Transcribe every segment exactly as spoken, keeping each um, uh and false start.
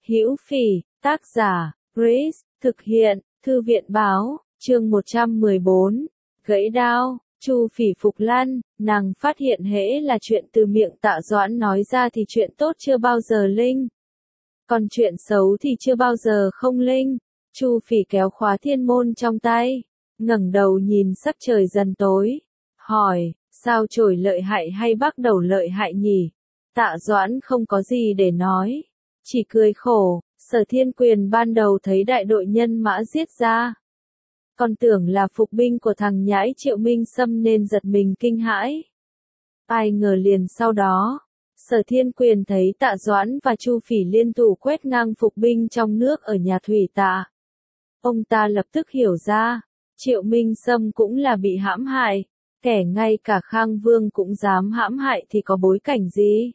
Hữu Phỉ, tác giả, Grace, thực hiện, Thư viện báo, chương một trăm mười bốn, gãy đao, Chu Phỉ phục lăn, nàng phát hiện hễ là chuyện từ miệng Tạ Doãn nói ra thì chuyện tốt chưa bao giờ linh. Còn chuyện xấu thì chưa bao giờ không linh. Chu Phỉ kéo khóa thiên môn trong tay, ngẩng đầu nhìn sắc trời dần tối, hỏi, sao chổi lợi hại hay bắt đầu lợi hại nhỉ? Tạ Doãn không có gì để nói, chỉ cười khổ. Sở Thiên Quyền ban đầu thấy đại đội nhân mã giết ra, còn tưởng là phục binh của thằng nhãi Triệu Minh Sâm nên giật mình kinh hãi. Ai ngờ liền sau đó, Sở Thiên Quyền thấy Tạ Doãn và Chu Phỉ liên thủ quét ngang phục binh trong nước ở nhà Thủy Tạ. Ông ta lập tức hiểu ra, Triệu Minh Sâm cũng là bị hãm hại, kẻ ngay cả Khang Vương cũng dám hãm hại thì có bối cảnh gì?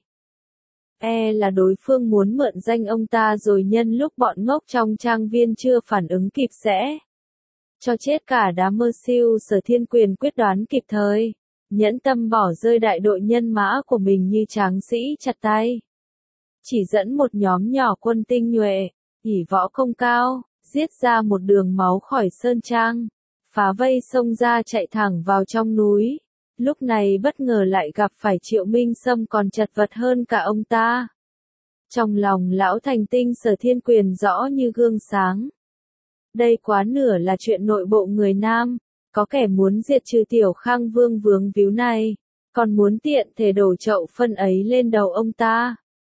E là đối phương muốn mượn danh ông ta rồi nhân lúc bọn ngốc trong trang viên chưa phản ứng kịp sẽ cho chết cả đám mơ siêu. Sở Thiên Quyền quyết đoán kịp thời, nhẫn tâm bỏ rơi đại đội nhân mã của mình như tráng sĩ chặt tay. Chỉ dẫn một nhóm nhỏ quân tinh nhuệ, ỷ võ công cao, giết ra một đường máu khỏi sơn trang, phá vây xông ra chạy thẳng vào trong núi. Lúc này bất ngờ lại gặp phải Triệu Minh Sâm còn chật vật hơn cả ông ta. Trong lòng lão thành tinh Sở Thiên Quyền rõ như gương sáng. Đây quá nửa là chuyện nội bộ người Nam, có kẻ muốn diệt trừ tiểu Khang Vương vướng víu này, còn muốn tiện thể đổ chậu phân ấy lên đầu ông ta.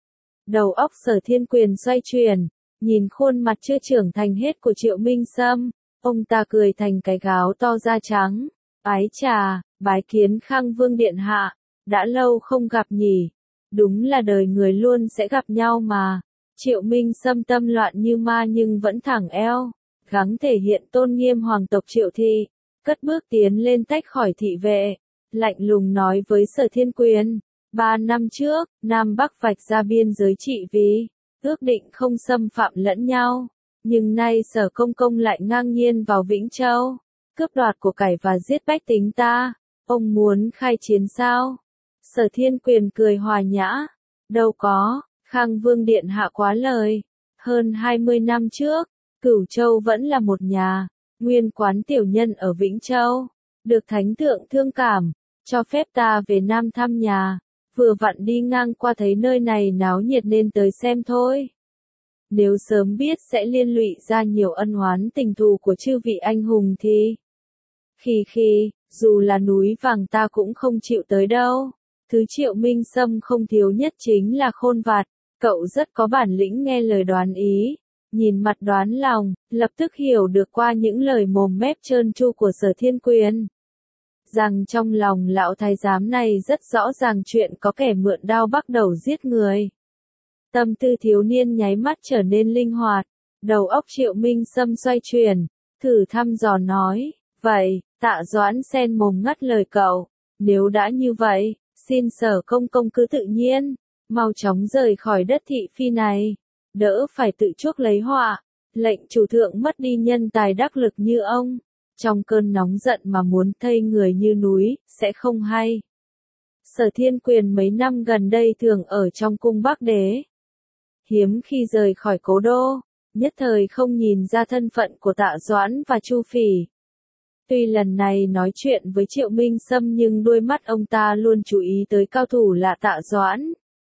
Đầu óc Sở Thiên Quyền xoay chuyển, nhìn khuôn mặt chưa trưởng thành hết của Triệu Minh Sâm, ông ta cười thành cái gáo to da trắng. Ái chà, bái kiến Khang Vương điện hạ, đã lâu không gặp nhỉ, đúng là đời người luôn sẽ gặp nhau mà. Triệu Minh Sâm tâm loạn như ma nhưng vẫn thẳng eo, gắng thể hiện tôn nghiêm hoàng tộc Triệu thị, cất bước tiến lên tách khỏi thị vệ, lạnh lùng nói với Sở Thiên Quyền, ba năm trước, Nam Bắc vạch ra biên giới trị vì, ước định không xâm phạm lẫn nhau, nhưng nay Sở Công Công lại ngang nhiên vào Vĩnh Châu, cướp đoạt của cải và giết bách tính ta, ông muốn khai chiến sao? Sở Thiên Quyền cười hòa nhã, đâu có, Khang Vương điện hạ quá lời, hơn hai mươi năm trước, Cửu Châu vẫn là một nhà, nguyên quán tiểu nhân ở Vĩnh Châu, được thánh thượng thương cảm, cho phép ta về Nam thăm nhà, vừa vặn đi ngang qua thấy nơi này náo nhiệt nên tới xem thôi. Nếu sớm biết sẽ liên lụy ra nhiều ân oán tình thù của chư vị anh hùng thì... Khi khi, dù là núi vàng ta cũng không chịu tới đâu. Thứ Triệu Minh Sâm không thiếu nhất chính là khôn vặt, cậu rất có bản lĩnh nghe lời đoán ý, nhìn mặt đoán lòng, lập tức hiểu được qua những lời mồm mép trơn tru của Sở Thiên Quyền. Rằng trong lòng lão thái giám này rất rõ ràng chuyện có kẻ mượn đao bắt đầu giết người. Tâm tư thiếu niên nháy mắt trở nên linh hoạt, đầu óc Triệu Minh Sâm xoay chuyển, thử thăm dò nói, vậy, Tạ Doãn xen mồm ngắt lời cậu, nếu đã như vậy, xin Sở Công Công cứ tự nhiên, mau chóng rời khỏi đất thị phi này, đỡ phải tự chuốc lấy họa, lệnh chủ thượng mất đi nhân tài đắc lực như ông, trong cơn nóng giận mà muốn thây người như núi, sẽ không hay. Sở Thiên Quyền mấy năm gần đây thường ở trong cung Bắc Đế, hiếm khi rời khỏi cố đô, nhất thời không nhìn ra thân phận của Tạ Doãn và Chu Phỉ. Tuy lần này nói chuyện với Triệu Minh Sâm nhưng đôi mắt ông ta luôn chú ý tới cao thủ là Tạ Doãn.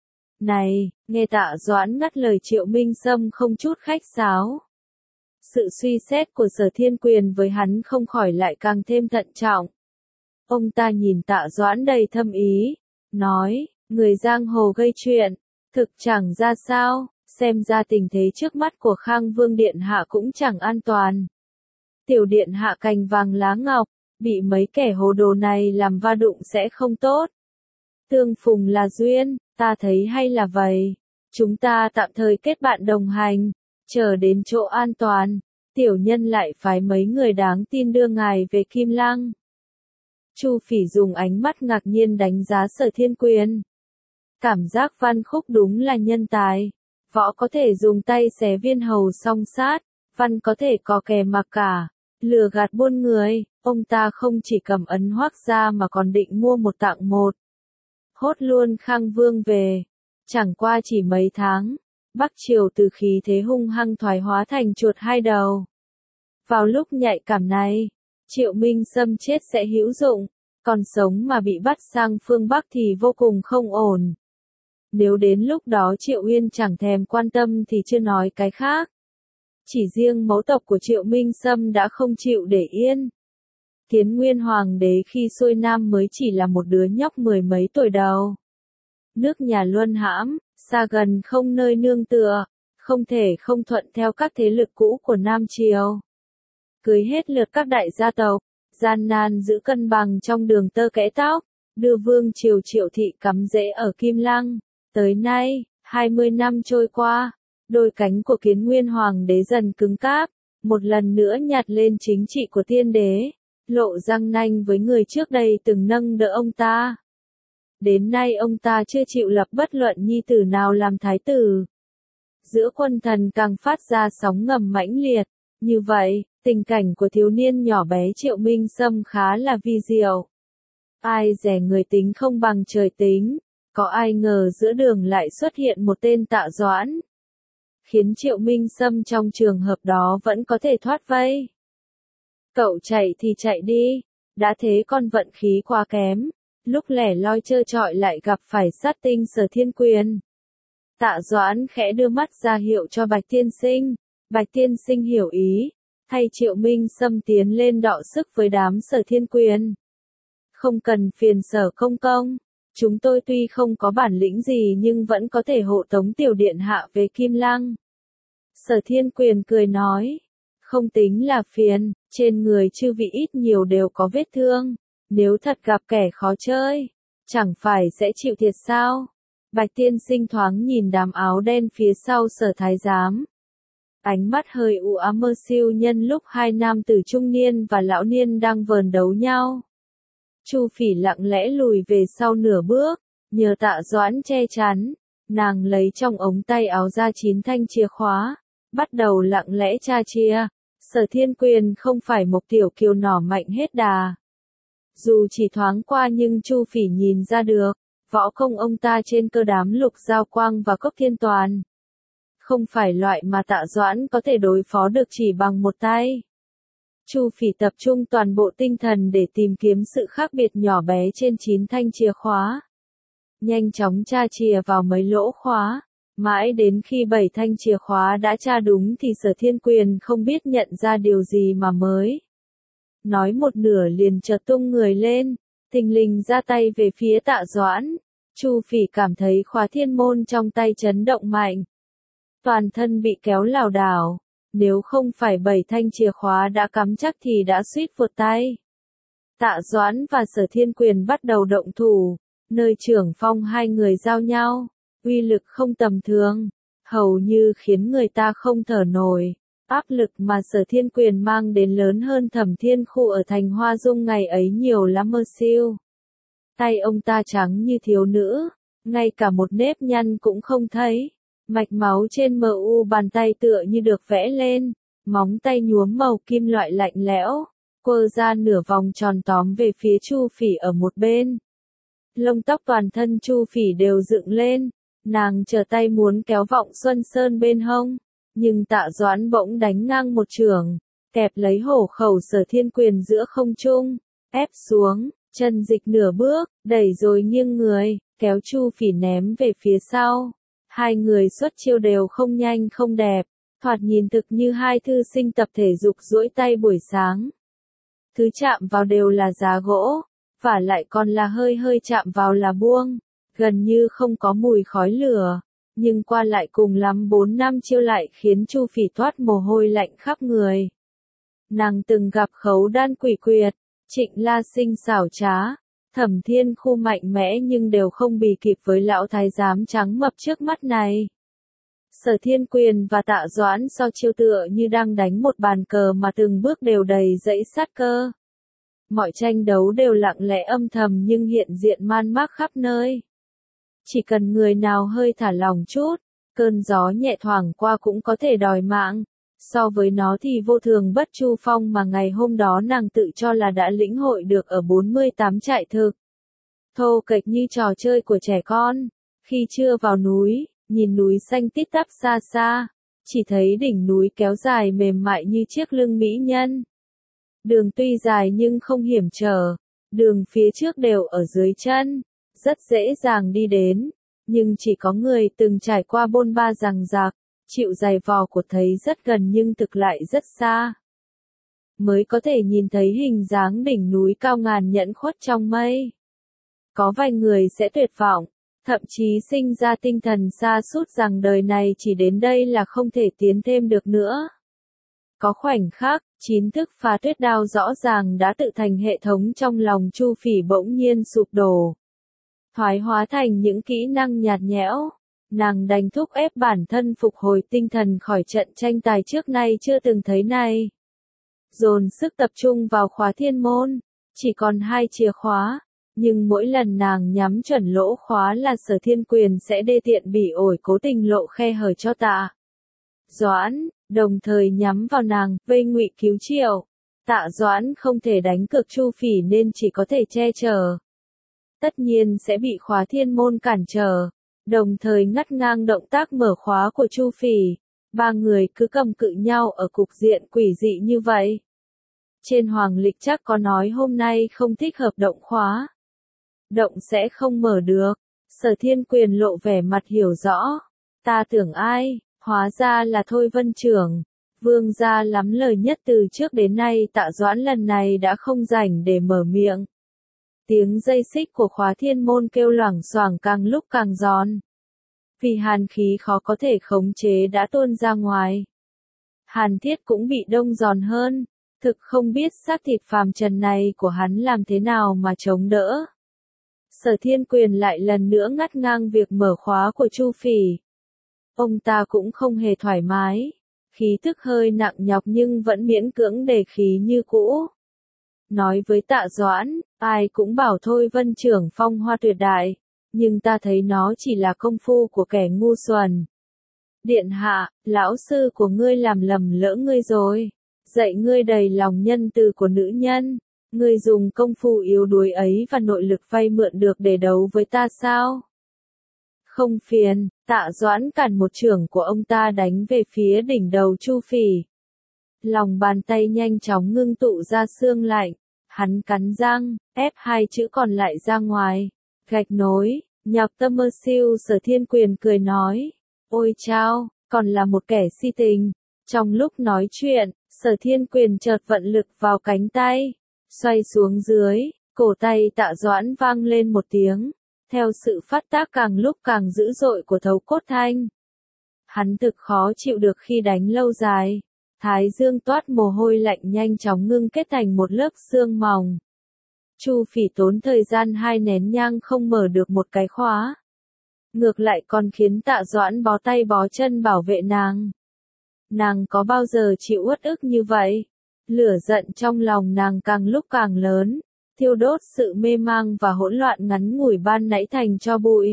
Này, nghe Tạ Doãn ngắt lời Triệu Minh Sâm không chút khách sáo. Sự suy xét của Sở Thiên Quyền với hắn không khỏi lại càng thêm thận trọng. Ông ta nhìn Tạ Doãn đầy thâm ý, nói, người giang hồ gây chuyện, thực chẳng ra sao, xem ra tình thế trước mắt của Khang Vương điện hạ cũng chẳng an toàn. Tiểu điện hạ cành vàng lá ngọc, bị mấy kẻ hồ đồ này làm va đụng sẽ không tốt. Tương phùng là duyên, ta thấy hay là vậy. Chúng ta tạm thời kết bạn đồng hành, chờ đến chỗ an toàn, tiểu nhân lại phái mấy người đáng tin đưa ngài về Kim Lăng. Chu Phỉ dùng ánh mắt ngạc nhiên đánh giá Sở Thiên Quyền. Cảm giác Văn Khúc đúng là nhân tài. Võ có thể dùng tay xé viên hầu song sát, văn có thể có kè mặc cả. Lừa gạt buôn người, ông ta không chỉ cầm ấn hoác ra mà còn định mua một tặng một. Hốt luôn Khang Vương về. Chẳng qua chỉ mấy tháng, Bắc Triều từ khí thế hung hăng thoái hóa thành chuột hai đầu. Vào lúc nhạy cảm này, Triệu Minh Sâm chết sẽ hữu dụng, còn sống mà bị bắt sang phương Bắc thì vô cùng không ổn. Nếu đến lúc đó Triệu Uyên chẳng thèm quan tâm thì chưa nói cái khác. Chỉ riêng mẫu tộc của Triệu Minh Sâm đã không chịu để yên. Kiến Nguyên Hoàng đế khi xuôi nam mới chỉ là một đứa nhóc mười mấy tuổi đầu. Nước nhà luân hãm, xa gần không nơi nương tựa, không thể không thuận theo các thế lực cũ của Nam Triều. Cưới hết lượt các đại gia tộc, gian nan giữ cân bằng trong đường tơ kẽ tóc, đưa vương triều Triệu thị cắm rễ ở Kim Lăng. Tới nay, hai mươi năm trôi qua, đôi cánh của Kiến Nguyên Hoàng đế dần cứng cáp, một lần nữa nhặt lên chính trị của tiên đế, lộ răng nanh với người trước đây từng nâng đỡ ông ta. Đến nay ông ta chưa chịu lập bất luận nhi tử nào làm thái tử. Giữa quân thần càng phát ra sóng ngầm mãnh liệt, như vậy, tình cảnh của thiếu niên nhỏ bé Triệu Minh Sâm khá là vi diệu. Ai dè người tính không bằng trời tính, có ai ngờ giữa đường lại xuất hiện một tên Tạ Doãn, khiến Triệu Minh Sâm trong trường hợp đó vẫn có thể thoát vây. Cậu chạy thì chạy đi, đã thế con vận khí quá kém, lúc lẻ loi trơ trọi lại gặp phải sát tinh Sở Thiên Quyền. Tạ Doãn khẽ đưa mắt ra hiệu cho Bạch Tiên Sinh, Bạch Tiên Sinh hiểu ý, thay Triệu Minh Sâm tiến lên đọ sức với đám Sở Thiên Quyền. Không cần phiền Sở công công, chúng tôi tuy không có bản lĩnh gì nhưng vẫn có thể hộ tống tiểu điện hạ về Kim Lăng. Sở Thiên Quyền cười nói, không tính là phiền, trên người chư vị ít nhiều đều có vết thương, nếu thật gặp kẻ khó chơi, chẳng phải sẽ chịu thiệt sao? Bạch Tiên Sinh thoáng nhìn đám áo đen phía sau Sở Thái Giám. Ánh mắt hơi u ám mơ siêu nhân lúc hai nam tử trung niên và lão niên đang vờn đấu nhau. Chu Phỉ lặng lẽ lùi về sau nửa bước, nhờ Tạ Doãn che chắn, nàng lấy trong ống tay áo ra chín thanh chìa khóa, bắt đầu lặng lẽ tra chia. Sở Thiên Quyền không phải một tiểu kiều nỏ mạnh hết đà. Dù chỉ thoáng qua nhưng Chu Phỉ nhìn ra được, võ công ông ta trên cơ đám Lục Giao Quang và Cốc Thiên Toàn. Không phải loại mà Tạ Doãn có thể đối phó được chỉ bằng một tay. Chu Phỉ tập trung toàn bộ tinh thần để tìm kiếm sự khác biệt nhỏ bé trên chín thanh chìa khóa. Nhanh chóng tra chìa vào mấy lỗ khóa, mãi đến khi bảy thanh chìa khóa đã tra đúng thì Sở Thiên Quyền không biết nhận ra điều gì mà mới. Nói một nửa liền chợt tung người lên, thình lình ra tay về phía Tạ Doãn. Chu Phỉ cảm thấy khóa thiên môn trong tay chấn động mạnh. Toàn thân bị kéo lảo đảo, nếu không phải bảy thanh chìa khóa đã cắm chắc thì đã suýt vụt tay. Tạ Doãn và Sở Thiên Quyền bắt đầu động thủ, nơi trưởng phong hai người giao nhau, uy lực không tầm thường, hầu như khiến người ta không thở nổi. Áp lực mà Sở Thiên Quyền mang đến lớn hơn Thẩm Thiên Khu ở thành Hoa Dung ngày ấy nhiều lắm mơ siêu. Tay ông ta trắng như thiếu nữ, ngay cả một nếp nhăn cũng không thấy. Mạch máu trên mờ u bàn tay tựa như được vẽ lên, móng tay nhuốm màu kim loại lạnh lẽo, quơ ra nửa vòng tròn tóm về phía Chu Phỉ ở một bên. Lông tóc toàn thân Chu Phỉ đều dựng lên, nàng trở tay muốn kéo Vọng Xuân Sơn bên hông, nhưng Tạ Doãn bỗng đánh ngang một chưởng, kẹp lấy hổ khẩu Sở Thiên Quyền giữa không trung, ép xuống, chân dịch nửa bước, đẩy rồi nghiêng người, kéo Chu Phỉ ném về phía sau. Hai người xuất chiêu đều không nhanh không đẹp, thoạt nhìn thực như hai thư sinh tập thể dục duỗi tay buổi sáng. Thứ chạm vào đều là giá gỗ, và lại còn là hơi hơi chạm vào là buông, gần như không có mùi khói lửa, nhưng qua lại cùng lắm bốn năm chiêu lại khiến Chu Phỉ thoát mồ hôi lạnh khắp người. Nàng từng gặp Khấu Đan Quỷ Quyệt, Trịnh La Sinh xảo trá, Thẩm Thiên Khu mạnh mẽ nhưng đều không bì kịp với lão thái giám trắng mập trước mắt này. Sở Thiên Quyền và Tạ Doãn so chiêu tựa như đang đánh một bàn cờ mà từng bước đều đầy dẫy sát cơ. Mọi tranh đấu đều lặng lẽ âm thầm nhưng hiện diện man mác khắp nơi. Chỉ cần người nào hơi thả lỏng chút, cơn gió nhẹ thoảng qua cũng có thể đòi mạng. So với nó thì vô thường bất chu phong mà ngày hôm đó nàng tự cho là đã lĩnh hội được ở bốn mươi tám trại thực. Thô kệch như trò chơi của trẻ con. Khi chưa vào núi, nhìn núi xanh tít tắp xa xa, chỉ thấy đỉnh núi kéo dài mềm mại như chiếc lưng mỹ nhân. Đường tuy dài nhưng không hiểm trở, đường phía trước đều ở dưới chân, rất dễ dàng đi đến, nhưng chỉ có người từng trải qua bôn ba dằng dặc, chịu giày vò của thấy rất gần nhưng thực lại rất xa. Mới có thể nhìn thấy hình dáng đỉnh núi cao ngàn nhẫn khuất trong mây. Có vài người sẽ tuyệt vọng, thậm chí sinh ra tinh thần sa sút rằng đời này chỉ đến đây là không thể tiến thêm được nữa. Có khoảnh khắc, chín thức phá tuyết đao rõ ràng đã tự thành hệ thống trong lòng Chu Phỉ bỗng nhiên sụp đổ. Thoái hóa thành những kỹ năng nhạt nhẽo, nàng đành thúc ép bản thân phục hồi tinh thần khỏi trận tranh tài trước nay chưa từng thấy này. Dồn sức tập trung vào khóa thiên môn, chỉ còn hai chìa khóa, nhưng mỗi lần nàng nhắm chuẩn lỗ khóa là Sở Thiên Quyền sẽ đê tiện bỉ ổi cố tình lộ khe hở cho Tạ Doãn, đồng thời nhắm vào nàng, vây ngụy cứu Triệu. Tạ Doãn không thể đánh cược Chu Phỉ nên chỉ có thể che chở. Tất nhiên sẽ bị khóa thiên môn cản trở, đồng thời ngắt ngang động tác mở khóa của Chu Phỉ. Ba người cứ cầm cự nhau ở cục diện quỷ dị như vậy. Trên hoàng lịch chắc có nói hôm nay không thích hợp động khóa. Động sẽ không mở được. Sở Thiên Quyền lộ vẻ mặt hiểu rõ. Ta tưởng ai, hóa ra là Thôi Vân Trưởng. Vương gia lắm lời nhất từ trước đến nay Tạ Doãn lần này đã không rảnh để mở miệng. Tiếng dây xích của khóa thiên môn kêu loảng xoảng càng lúc càng giòn. Vì hàn khí khó có thể khống chế đã tuôn ra ngoài. Hàn Thiết cũng bị đông giòn hơn, thực không biết xác thịt phàm trần này của hắn làm thế nào mà chống đỡ. Sở Thiên Quyền lại lần nữa ngắt ngang việc mở khóa của Chu Phỉ. Ông ta cũng không hề thoải mái, khí tức hơi nặng nhọc nhưng vẫn miễn cưỡng đề khí như cũ. Nói với Tạ Doãn, ai cũng bảo Thôi Vân Trưởng phong hoa tuyệt đại, nhưng ta thấy nó chỉ là công phu của kẻ ngu xuẩn. Điện hạ, lão sư của ngươi làm lầm lỡ ngươi rồi, dạy ngươi đầy lòng nhân từ của nữ nhân, ngươi dùng công phu yếu đuối ấy và nội lực vay mượn được để đấu với ta sao? Không phiền, Tạ Doãn cản một chưởng của ông ta đánh về phía đỉnh đầu Chu Phỉ. Lòng bàn tay nhanh chóng ngưng tụ ra xương lạnh, hắn cắn răng, ép hai chữ còn lại ra ngoài. Gạch nối, nhọc tâm mơ siêu. Sở Thiên Quyền cười nói. Ôi chao, còn là một kẻ si tình. Trong lúc nói chuyện, Sở Thiên Quyền chợt vận lực vào cánh tay, xoay xuống dưới, cổ tay Tạ Doãn vang lên một tiếng, theo sự phát tác càng lúc càng dữ dội của thấu cốt thanh. Hắn thực khó chịu được khi đánh lâu dài, thái dương toát mồ hôi lạnh nhanh chóng ngưng kết thành một lớp xương mỏng. Chu Phỉ tốn thời gian hai nén nhang không mở được một cái khóa. Ngược lại còn khiến Tạ Doãn bó tay bó chân bảo vệ nàng. Nàng có bao giờ chịu uất ức như vậy? Lửa giận trong lòng nàng càng lúc càng lớn, thiêu đốt sự mê mang và hỗn loạn ngắn ngủi ban nãy thành tro bụi.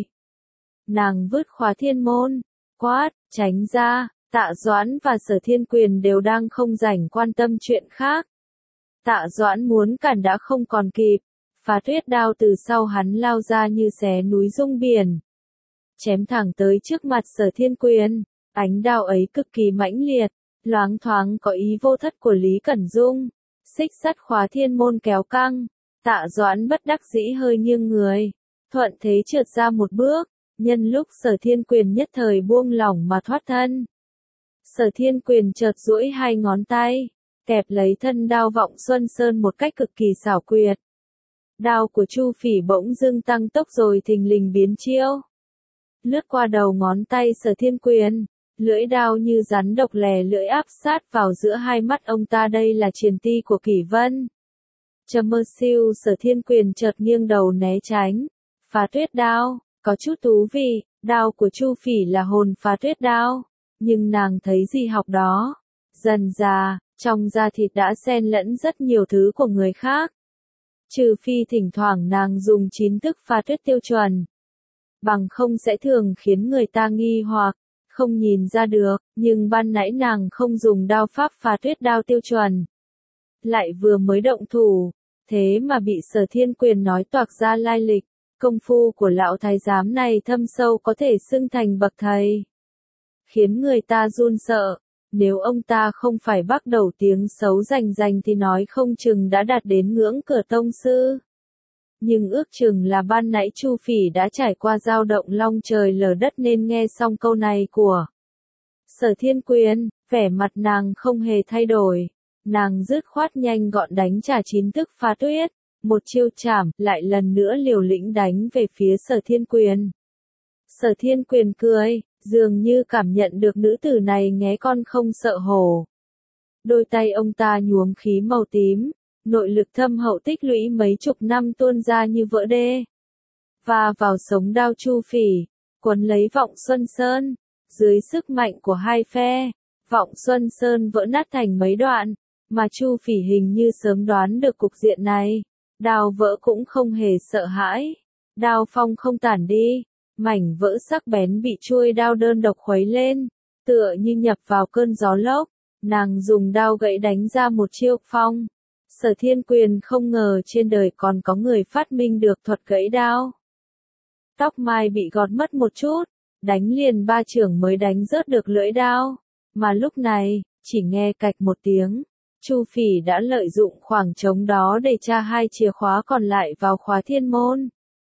Nàng vứt khóa thiên môn, quát, tránh ra. Tạ Doãn và Sở Thiên Quyền đều đang không rảnh quan tâm chuyện khác. Tạ Doãn muốn cản đã không còn kịp, phá tuyết đao từ sau hắn lao ra như xé núi rung biển. Chém thẳng tới trước mặt Sở Thiên Quyền, ánh đao ấy cực kỳ mãnh liệt, loáng thoáng có ý vô thất của Lý Cẩn Dung. Xích sắt khóa thiên môn kéo căng, Tạ Doãn bất đắc dĩ hơi nghiêng người, thuận thế trượt ra một bước, nhân lúc Sở Thiên Quyền nhất thời buông lỏng mà thoát thân. Sở Thiên Quyền chợt duỗi hai ngón tay, kẹp lấy thân đao Vọng Xuân Sơn một cách cực kỳ xảo quyệt. Đao của Chu Phỉ bỗng dưng tăng tốc rồi thình lình biến chiêu. Lướt qua đầu ngón tay Sở Thiên Quyền, lưỡi đao như rắn độc lè lưỡi áp sát vào giữa hai mắt ông ta. Đây là truyền ti của Kỷ Vân. Trầm mơ siêu. Sở Thiên Quyền chợt nghiêng đầu né tránh. Phá tuyết đao, có chút thú vị, đao của Chu Phỉ là hồn phá tuyết đao. Nhưng nàng thấy gì học đó. Dần dà, trong da thịt đã xen lẫn rất nhiều thứ của người khác. Trừ phi thỉnh thoảng nàng dùng chín thức phá tuyết tiêu chuẩn. Bằng không sẽ thường khiến người ta nghi hoặc, không nhìn ra được, nhưng ban nãy nàng không dùng đao pháp phá tuyết đao tiêu chuẩn. Lại vừa mới động thủ, thế mà bị Sở Thiên Quyền nói toạc ra lai lịch. Công phu của lão thái giám này thâm sâu có thể xưng thành bậc thầy, khiến người ta run sợ. Nếu ông ta không phải bắt đầu tiếng xấu rành rành thì nói không chừng đã đạt đến ngưỡng cửa tông sư. Nhưng ước chừng là ban nãy Chu Phỉ đã trải qua dao động long trời lở đất nên nghe xong câu này của Sở Thiên Quyền, vẻ mặt nàng không hề thay đổi. Nàng dứt khoát nhanh gọn đánh trả chín thức phá tuyết, một chiêu chảm, lại lần nữa liều lĩnh đánh về phía Sở Thiên Quyền. Sở Thiên Quyền cười, dường như cảm nhận được nữ tử này nghé con không sợ hổ. Đôi tay ông ta nhuốm khí màu tím, nội lực thâm hậu tích lũy mấy chục năm tuôn ra như vỡ đê. Và vào sống đao Chu Phỉ, quấn lấy Vọng Xuân Sơn, dưới sức mạnh của hai phe, Vọng Xuân Sơn vỡ nát thành mấy đoạn, mà Chu Phỉ hình như sớm đoán được cục diện này. Đao vỡ cũng không hề sợ hãi, đao phong không tản đi, mảnh vỡ sắc bén bị chuôi đao đơn độc khuấy lên, tựa như nhập vào cơn gió lốc. Nàng dùng đao gãy đánh ra một chiêu phong. Sở Thiên Quyền không ngờ trên đời còn có người phát minh được thuật gãy đao. Tóc mai bị gọt mất một chút, đánh liền ba chưởng mới đánh rớt được lưỡi đao. Mà lúc này, chỉ nghe cạch một tiếng, Chu Phỉ đã lợi dụng khoảng trống đó để tra hai chìa khóa còn lại vào khóa thiên môn.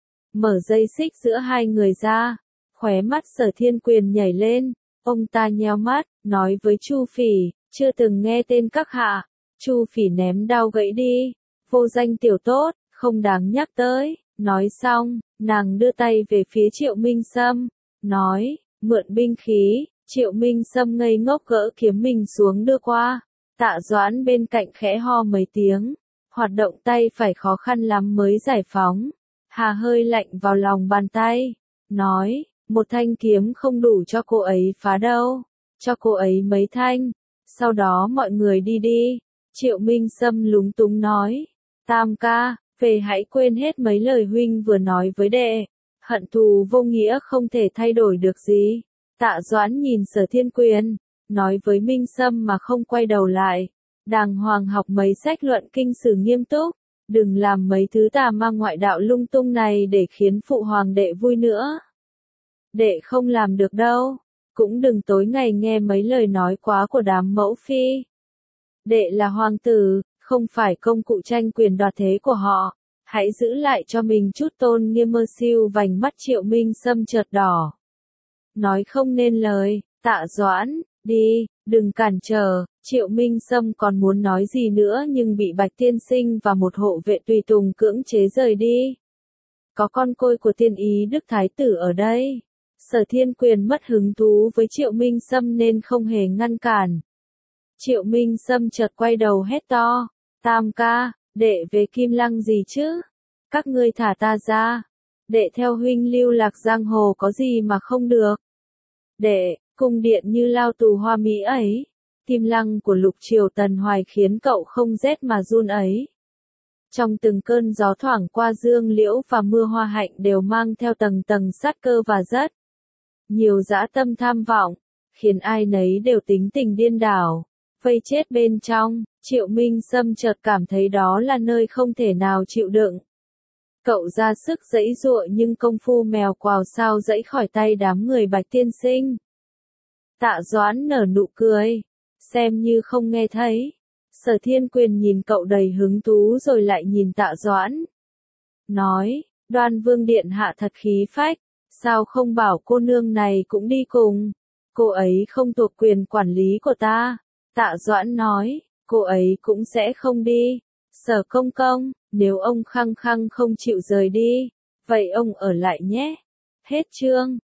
Mở dây xích giữa hai người ra, khóe mắt Sở Thiên Quyền nhảy lên, ông ta nheo mắt, nói với Chu Phỉ, chưa từng nghe tên các hạ. Chu Phỉ ném đao gãy đi, vô danh tiểu tốt, không đáng nhắc tới. Nói xong, nàng đưa tay về phía Triệu Minh Sâm, nói, mượn binh khí. Triệu Minh Sâm ngây ngốc gỡ kiếm mình xuống đưa qua. Tạ Doãn bên cạnh khẽ ho mấy tiếng, hoạt động tay phải khó khăn lắm mới giải phóng. Hà hơi lạnh vào lòng bàn tay, nói, một thanh kiếm không đủ cho cô ấy phá đâu, cho cô ấy mấy thanh, sau đó mọi người đi đi. Triệu Minh Sâm lúng túng nói, Tam ca, về hãy quên hết mấy lời huynh vừa nói với đệ, hận thù vô nghĩa không thể thay đổi được gì. Tạ Doãn nhìn Sở Thiên Quyền, nói với Minh Sâm mà không quay đầu lại, đàng hoàng học mấy sách luận kinh sử nghiêm túc, đừng làm mấy thứ tà ma ngoại đạo lung tung này để khiến phụ hoàng đệ vui nữa. Đệ không làm được đâu, cũng đừng tối ngày nghe mấy lời nói quá của đám mẫu phi. Đệ là hoàng tử, không phải công cụ tranh quyền đoạt thế của họ, hãy giữ lại cho mình chút tôn nghiêm. Mơ siêu vành mắt Triệu Minh Sâm chợt đỏ. Nói không nên lời, Tạ Doãn, đi, đừng cản trở. Triệu Minh Sâm còn muốn nói gì nữa nhưng bị Bạch Tiên Sinh và một hộ vệ tùy tùng cưỡng chế rời đi. Có con côi của Tiên Ý Đức Thái Tử ở đây. Sở Thiên Quyền mất hứng thú với Triệu Minh Sâm nên không hề ngăn cản. Triệu Minh Sâm chợt quay đầu hét to, Tam ca, đệ về Kim Lăng gì chứ? Các ngươi thả ta ra. Đệ theo huynh lưu lạc giang hồ có gì mà không được? Đệ, cung điện như lao tù hoa mỹ ấy, Kim Lăng của lục triều Tần Hoài khiến cậu không rét mà run ấy. Trong từng cơn gió thoảng qua dương liễu và mưa hoa hạnh đều mang theo tầng tầng sát cơ và rất nhiều dã tâm tham vọng, khiến ai nấy đều tính tình điên đảo, vây chết bên trong. Triệu Minh Sâm chợt cảm thấy đó là nơi không thể nào chịu đựng. Cậu ra sức giãy giụa nhưng công phu mèo quào sao giãy khỏi tay đám người Bạch Tiên Sinh. Tạ Doãn nở nụ cười, xem như không nghe thấy. Sở Thiên Quyền nhìn cậu đầy hứng thú rồi lại nhìn Tạ Doãn. Nói, Đoan Vương điện hạ thật khí phách, sao không bảo cô nương này cũng đi cùng? Cô ấy không thuộc quyền quản lý của ta. Tạ Doãn nói, cô ấy cũng sẽ không đi. Sở công công, nếu ông khăng khăng không chịu rời đi, vậy ông ở lại nhé. Hết chương.